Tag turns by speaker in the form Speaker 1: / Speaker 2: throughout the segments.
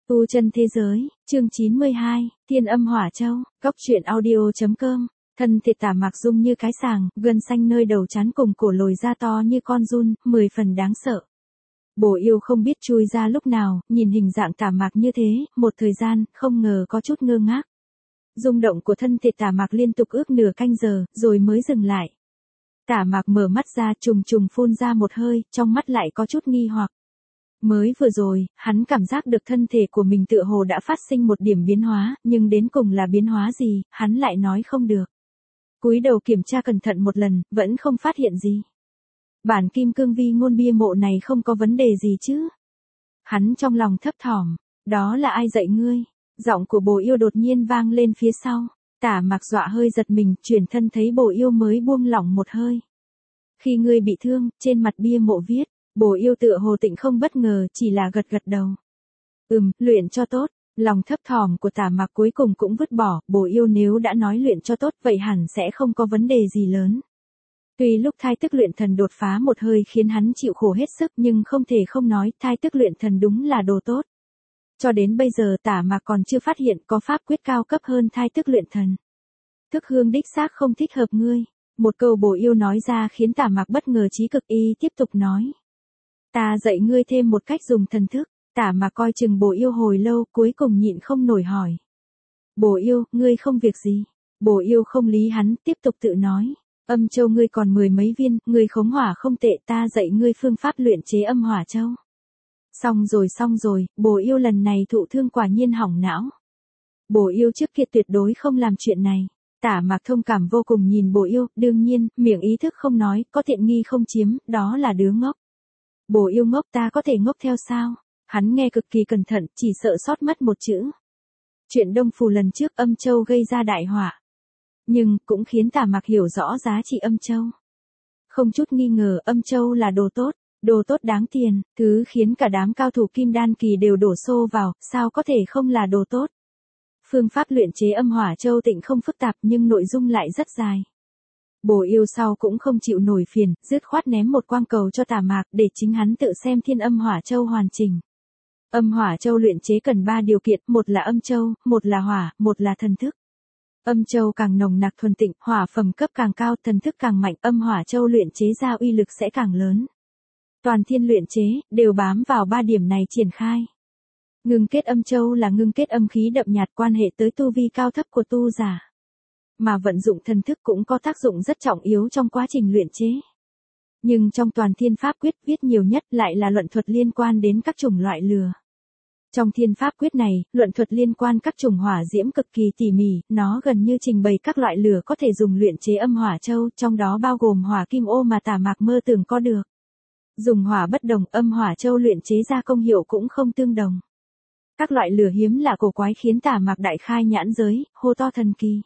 Speaker 1: Tu chân thế giới, chương 92, Thiên âm hỏa châu, Cốc truyện audio.com. Thân thể Tả Mạc Dung như cái sàng, gân xanh nơi đầu trán cùng cổ lồi ra to như con giun, 10 phần đáng sợ. Bổ Yêu không biết chui ra lúc nào, nhìn hình dạng Tả Mạc như thế, một thời gian, không ngờ có chút ngơ ngác. Rung động của thân thể Tả Mạc liên tục ước nửa canh giờ, rồi mới dừng lại. Tả Mạc mở mắt ra trùng trùng phun ra một hơi, trong mắt lại có chút nghi hoặc. Mới vừa rồi, hắn cảm giác được thân thể của mình tựa hồ đã phát sinh một điểm biến hóa, nhưng đến cùng là biến hóa gì, hắn lại nói không được. Cúi đầu kiểm tra cẩn thận một lần, vẫn không phát hiện gì. Bản kim cương vi ngôn bia mộ này không có vấn đề gì chứ. Hắn trong lòng thấp thỏm, đó là ai dạy ngươi? Giọng của Bồ Yêu đột nhiên vang lên phía sau. Tả Mạc dọa hơi giật mình, chuyển thân thấy Bồ Yêu mới buông lỏng một hơi. Khi ngươi bị thương, trên mặt bia mộ viết. Bồ Yêu tựa hồ tịnh không bất ngờ, chỉ là gật gật đầu. Luyện cho tốt. Lòng thấp thỏm của Tả Mạc cuối cùng cũng vứt bỏ, Bồ Yêu nếu đã nói luyện cho tốt vậy hẳn sẽ không có vấn đề gì lớn. Tuy lúc thai tức luyện thần đột phá một hơi khiến hắn chịu khổ hết sức nhưng không thể không nói thai tức luyện thần đúng là đồ tốt. Cho đến bây giờ Tả Mạc còn chưa phát hiện có pháp quyết cao cấp hơn thai tức luyện thần. Thức hương đích xác không thích hợp ngươi. Một câu Bồ Yêu nói ra khiến Tả Mạc bất ngờ chí cực, y tiếp tục nói. Ta dạy ngươi thêm một cách dùng thần thức. Tả Mạc coi chừng Bồ Yêu hồi lâu, cuối cùng nhịn không nổi hỏi. Bồ Yêu, ngươi không việc gì. Bồ Yêu không lý hắn, tiếp tục tự nói. Âm châu ngươi còn 10 mấy viên, ngươi khống hỏa không tệ, ta dạy ngươi phương pháp luyện chế âm hỏa châu. Xong rồi, Bồ Yêu lần này thụ thương quả nhiên hỏng não. Bồ Yêu trước kia tuyệt đối không làm chuyện này. Tả Mạc thông cảm vô cùng nhìn Bồ Yêu, đương nhiên, miệng ý thức không nói, có tiện nghi không chiếm, đó là đứa ngốc. Bồ Yêu ngốc, ta có thể ngốc theo sao? Hắn nghe cực kỳ cẩn thận, chỉ sợ sót mất một chữ. Chuyện Đông Phù lần trước âm châu gây ra đại họa. Nhưng, cũng khiến Tả Mạc hiểu rõ giá trị âm châu. Không chút nghi ngờ âm châu là đồ tốt đáng tiền, thứ khiến cả đám cao thủ kim đan kỳ đều đổ xô vào, sao có thể không là đồ tốt. Phương pháp luyện chế âm hỏa châu tịnh không phức tạp nhưng nội dung lại rất dài. Bồ Yêu sau cũng không chịu nổi phiền, dứt khoát ném một quang cầu cho Tả Mạc để chính hắn tự xem thiên âm hỏa châu hoàn chỉnh. Âm hỏa châu luyện chế cần 3 điều kiện, một là âm châu, một là hỏa, một là thần thức. Âm châu càng nồng nặc thuần tịnh, hỏa phẩm cấp càng cao, thần thức càng mạnh, âm hỏa châu luyện chế ra uy lực sẽ càng lớn. Toàn thiên luyện chế, đều bám vào 3 điểm này triển khai. Ngưng kết âm châu là ngưng kết âm khí đậm nhạt quan hệ tới tu vi cao thấp của tu giả. Mà vận dụng thần thức cũng có tác dụng rất trọng yếu trong quá trình luyện chế. Nhưng trong toàn thiên pháp quyết viết nhiều nhất lại là luận thuật liên quan đến các chủng loại lửa. Trong thiên pháp quyết này, luận thuật liên quan các chủng hỏa diễm cực kỳ tỉ mỉ, nó gần như trình bày các loại lửa có thể dùng luyện chế âm hỏa châu, trong đó bao gồm hỏa kim ô mà Tả Mạc mơ tưởng có được. Dùng hỏa bất đồng, âm hỏa châu luyện chế ra công hiệu cũng không tương đồng. Các loại lửa hiếm lạ cổ quái khiến Tả Mạc đại khai nhãn giới, hô to thần kỳ.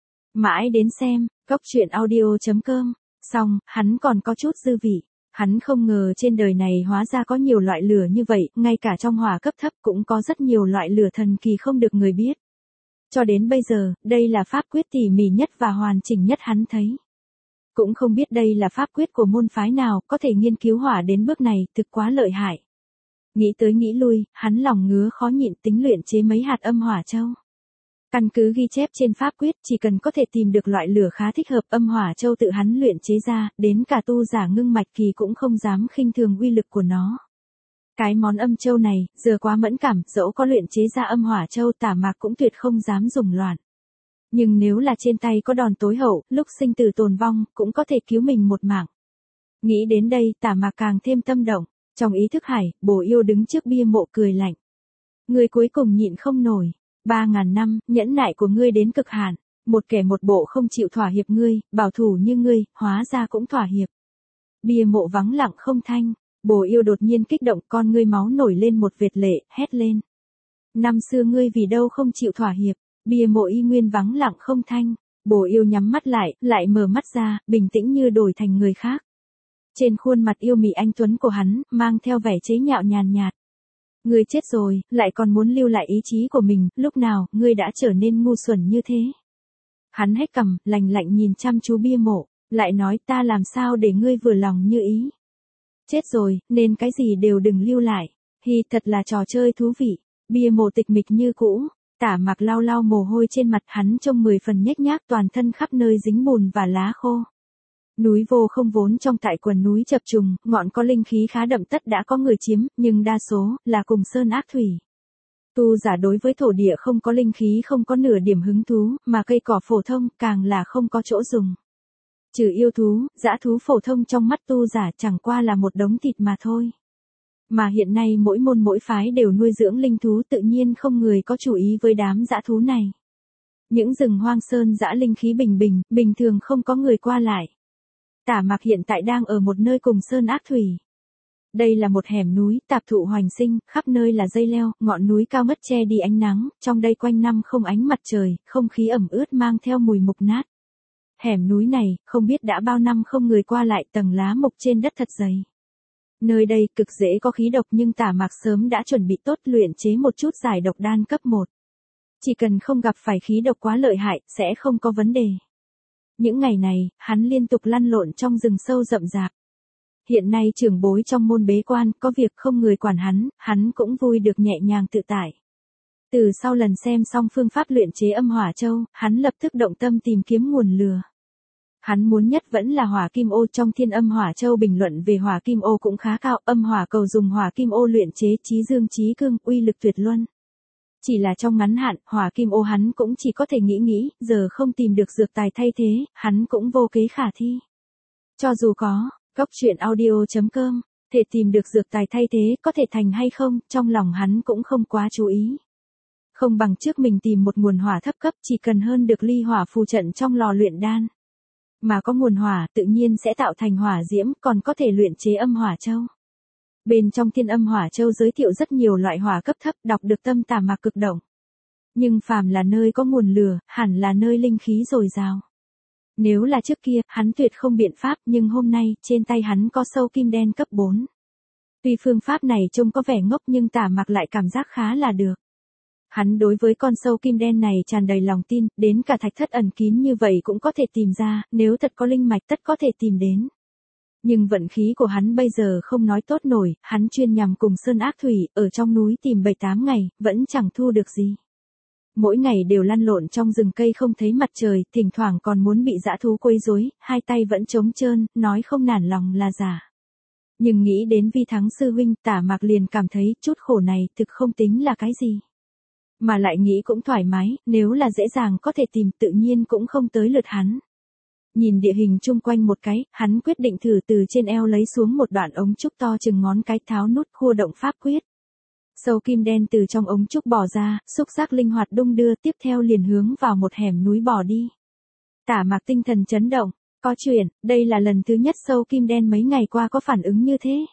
Speaker 1: Mãi đến xem, Cốc truyện audio.com, xong, hắn còn có chút dư vị. Hắn không ngờ trên đời này hóa ra có nhiều loại lửa như vậy, ngay cả trong hỏa cấp thấp cũng có rất nhiều loại lửa thần kỳ không được người biết. Cho đến bây giờ, đây là pháp quyết tỉ mỉ nhất và hoàn chỉnh nhất hắn thấy. Cũng không biết đây là pháp quyết của môn phái nào, có thể nghiên cứu hỏa đến bước này, thực quá lợi hại. Nghĩ tới nghĩ lui, hắn lòng ngứa khó nhịn tính luyện chế mấy hạt âm hỏa châu. Căn cứ ghi chép trên pháp quyết chỉ cần có thể tìm được loại lửa khá thích hợp âm hỏa châu tự hắn luyện chế ra, đến cả tu giả ngưng mạch kỳ cũng không dám khinh thường uy lực của nó. Cái món âm châu này, giờ quá mẫn cảm, dẫu có luyện chế ra âm hỏa châu Tả Mạc cũng tuyệt không dám dùng loạn. Nhưng nếu là trên tay có đòn tối hậu, lúc sinh tử tồn vong, cũng có thể cứu mình một mạng. Nghĩ đến đây Tả Mạc càng thêm tâm động, trong ý thức hải, Bồ Yêu đứng trước bia mộ cười lạnh. Người cuối cùng nhịn không nổi. 3.000 năm, nhẫn nại của ngươi đến cực hạn, một kẻ một bộ không chịu thỏa hiệp ngươi, bảo thủ như ngươi, hóa ra cũng thỏa hiệp. Bia mộ vắng lặng không thanh, Bồ Yêu đột nhiên kích động, con ngươi máu nổi lên một vệt lệ, hét lên. Năm xưa ngươi vì đâu không chịu thỏa hiệp, bia mộ y nguyên vắng lặng không thanh, Bồ Yêu nhắm mắt lại mở mắt ra, bình tĩnh như đổi thành người khác. Trên khuôn mặt yêu mị anh tuấn của hắn, mang theo vẻ chế nhạo nhàn nhạt. Ngươi chết rồi, lại còn muốn lưu lại ý chí của mình, lúc nào, ngươi đã trở nên ngu xuẩn như thế. Hắn hét cằm, lạnh lạnh nhìn chăm chú bia mộ, lại nói ta làm sao để ngươi vừa lòng như ý. Chết rồi, nên cái gì đều đừng lưu lại. Hi, thật là trò chơi thú vị. Bia mộ tịch mịch như cũ, Tả Mạc lau lau mồ hôi trên mặt, hắn trông 10 phần nhếch nhác, toàn thân khắp nơi dính bùn và lá khô. Núi vô không vốn trong tại quần núi chập trùng, ngọn có linh khí khá đậm tất đã có người chiếm, nhưng đa số là cùng sơn ác thủy. Tu giả đối với thổ địa không có linh khí không có nửa điểm hứng thú, mà cây cỏ phổ thông càng là không có chỗ dùng. Trừ yêu thú, dã thú phổ thông trong mắt tu giả chẳng qua là một đống thịt mà thôi. Mà hiện nay mỗi môn mỗi phái đều nuôi dưỡng linh thú, tự nhiên không người có chú ý với đám dã thú này. Những rừng hoang sơn dã linh khí bình thường không có người qua lại. Tả Mạc hiện tại đang ở một nơi cùng sơn ác thủy. Đây là một hẻm núi, tạp thụ hoành sinh, khắp nơi là dây leo, ngọn núi cao ngất che đi ánh nắng, trong đây quanh năm không ánh mặt trời, không khí ẩm ướt mang theo mùi mục nát. Hẻm núi này, không biết đã bao năm không người qua lại, tầng lá mục trên đất thật dày. Nơi đây cực dễ có khí độc, nhưng Tả Mạc sớm đã chuẩn bị tốt luyện chế một chút giải độc đan cấp 1. Chỉ cần không gặp phải khí độc quá lợi hại, sẽ không có vấn đề. Những ngày này, hắn liên tục lăn lộn trong rừng sâu rậm rạp. Hiện nay trưởng bối trong môn bế quan, có việc không người quản hắn cũng vui được nhẹ nhàng tự tại. Từ sau lần xem xong phương pháp luyện chế âm hỏa châu, hắn lập tức động tâm tìm kiếm nguồn lửa. Hắn muốn nhất vẫn là hỏa kim ô, trong thiên âm hỏa châu bình luận về hỏa kim ô cũng khá cao, âm hỏa cầu dùng hỏa kim ô luyện chế chí dương chí cương, uy lực tuyệt luân. Chỉ là trong ngắn hạn, hỏa kim ô hắn cũng chỉ có thể nghĩ, giờ không tìm được dược tài thay thế, hắn cũng vô kế khả thi. Cho dù có, goctruyện.audio.com, thể tìm được dược tài thay thế, có thể thành hay không, trong lòng hắn cũng không quá chú ý. Không bằng trước mình tìm một nguồn hỏa thấp cấp, chỉ cần hơn được ly hỏa phù trận trong lò luyện đan. Mà có nguồn hỏa, tự nhiên sẽ tạo thành hỏa diễm, còn có thể luyện chế âm hỏa châu. Bên trong thiên âm hỏa châu giới thiệu rất nhiều loại hỏa cấp thấp, đọc được tâm Tả Mạc cực động. Nhưng phàm là nơi có nguồn lửa, hẳn là nơi linh khí dồi dào. Nếu là trước kia, hắn tuyệt không biện pháp, nhưng hôm nay, trên tay hắn có sâu kim đen cấp 4. Tuy phương pháp này trông có vẻ ngốc nhưng Tả Mạc lại cảm giác khá là được. Hắn đối với con sâu kim đen này tràn đầy lòng tin, đến cả thạch thất ẩn kín như vậy cũng có thể tìm ra, nếu thật có linh mạch tất có thể tìm đến. Nhưng vận khí của hắn bây giờ không nói tốt nổi, hắn chuyên nhằm cùng sơn ác thủy, ở trong núi tìm 7-8 ngày, vẫn chẳng thu được gì. Mỗi ngày đều lăn lộn trong rừng cây không thấy mặt trời, thỉnh thoảng còn muốn bị dã thú quấy rối, hai tay vẫn trống trơn, nói không nản lòng là giả. Nhưng nghĩ đến Vi Thắng sư huynh, Tả Mạc liền cảm thấy chút khổ này thực không tính là cái gì. Mà lại nghĩ cũng thoải mái, nếu là dễ dàng có thể tìm tự nhiên cũng không tới lượt hắn. Nhìn địa hình chung quanh một cái, hắn quyết định thử từ trên eo lấy xuống một đoạn ống trúc to chừng ngón cái, tháo nút khua động pháp quyết. Sâu kim đen từ trong ống trúc bò ra, xúc giác linh hoạt đung đưa, tiếp theo liền hướng vào một hẻm núi bò đi. Tả Mạc tinh thần chấn động, có chuyện, đây là lần thứ nhất sâu kim đen mấy ngày qua có phản ứng như thế.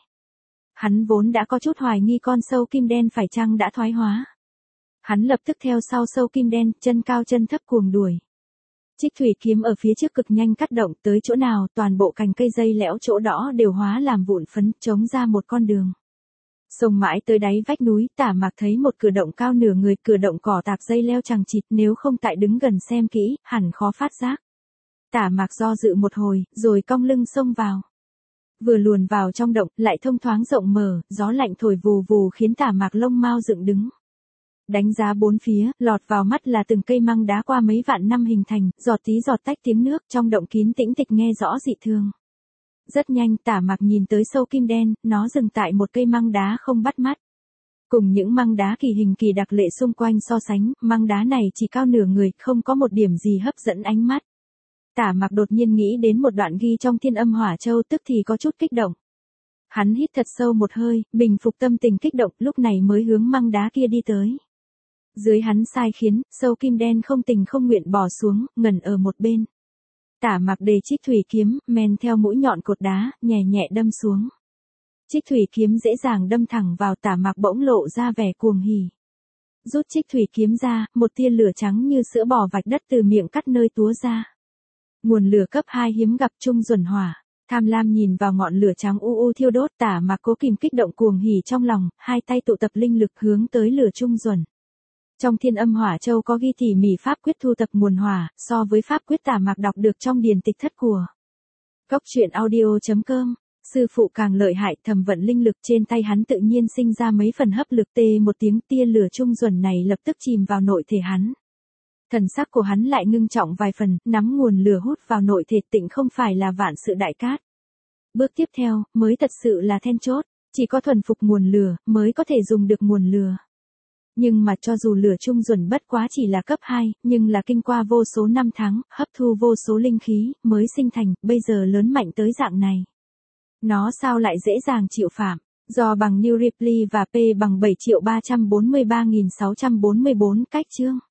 Speaker 1: Hắn vốn đã có chút hoài nghi con sâu kim đen phải chăng đã thoái hóa. Hắn lập tức theo sau sâu kim đen, chân cao chân thấp cuồng đuổi. Trích thủy kiếm ở phía trước cực nhanh cắt động, tới chỗ nào toàn bộ cành cây dây lẽo chỗ đó đều hóa làm vụn phấn, chống ra một con đường. Xông mãi tới đáy vách núi, Tả Mạc thấy một cửa động cao nửa người, cửa động cỏ tạc dây leo chằng chịt, nếu không tại đứng gần xem kỹ, hẳn khó phát giác. Tả Mạc do dự một hồi, rồi cong lưng xông vào. Vừa luồn vào trong động, lại thông thoáng rộng mở, gió lạnh thổi vù vù khiến Tả Mạc lông mao dựng đứng. Đánh giá bốn phía, lọt vào mắt là từng cây măng đá qua mấy vạn năm hình thành, giọt tí giọt tách tiếng nước, trong động kín tĩnh tịch nghe rõ dị thường. Rất nhanh, Tả Mạc nhìn tới sâu kim đen, nó dừng tại một cây măng đá không bắt mắt. Cùng những măng đá kỳ hình kỳ đặc lệ xung quanh so sánh, măng đá này chỉ cao nửa người, không có một điểm gì hấp dẫn ánh mắt. Tả Mạc đột nhiên nghĩ đến một đoạn ghi trong thiên âm hỏa châu, tức thì có chút kích động. Hắn hít thật sâu một hơi, bình phục tâm tình kích động, lúc này mới hướng măng đá kia đi tới. Dưới hắn sai khiến, sâu kim đen không tình không nguyện bò xuống, ngẩn ở một bên. Tả Mạc đề trích thủy kiếm, men theo mũi nhọn cột đá, nhẹ nhẹ đâm xuống. Trích thủy kiếm dễ dàng đâm thẳng vào, Tả Mạc bỗng lộ ra vẻ cuồng hỉ. Rút trích thủy kiếm ra, một tia lửa trắng như sữa bò vạch đất từ miệng cắt nơi túa ra. Nguồn lửa cấp 2 hiếm gặp, trung duẩn hỏa. Tham lam nhìn vào ngọn lửa trắng u u thiêu đốt, Tả Mạc cố kìm kích động cuồng hỉ trong lòng, hai tay tụ tập linh lực hướng tới lửa trung duẩn. Trong thiên âm hỏa châu có ghi tỉ mỉ pháp quyết thu tập nguồn hỏa, so với pháp quyết Tả Mạc đọc được trong điển tịch thất của goctruyện.audio.com. Sư phụ càng lợi hại, thẩm vận linh lực trên tay hắn tự nhiên sinh ra mấy phần hấp lực, tê một tiếng, tia lửa trung duẩn này lập tức chìm vào nội thể hắn. Thần sắc của hắn lại ngưng trọng vài phần, nắm nguồn lửa hút vào nội thể tịnh không phải là vạn sự đại cát. Bước tiếp theo, mới thật sự là then chốt, chỉ có thuần phục nguồn lửa, mới có thể dùng được nguồn lửa. Nhưng mà cho dù lửa trung duẩn bất quá chỉ là cấp 2, nhưng là kinh qua vô số năm tháng, hấp thu vô số linh khí, mới sinh thành, bây giờ lớn mạnh tới dạng này. Nó sao lại dễ dàng chịu phạm? Do bằng New Ripley và P bằng 7.343.644 cách chương.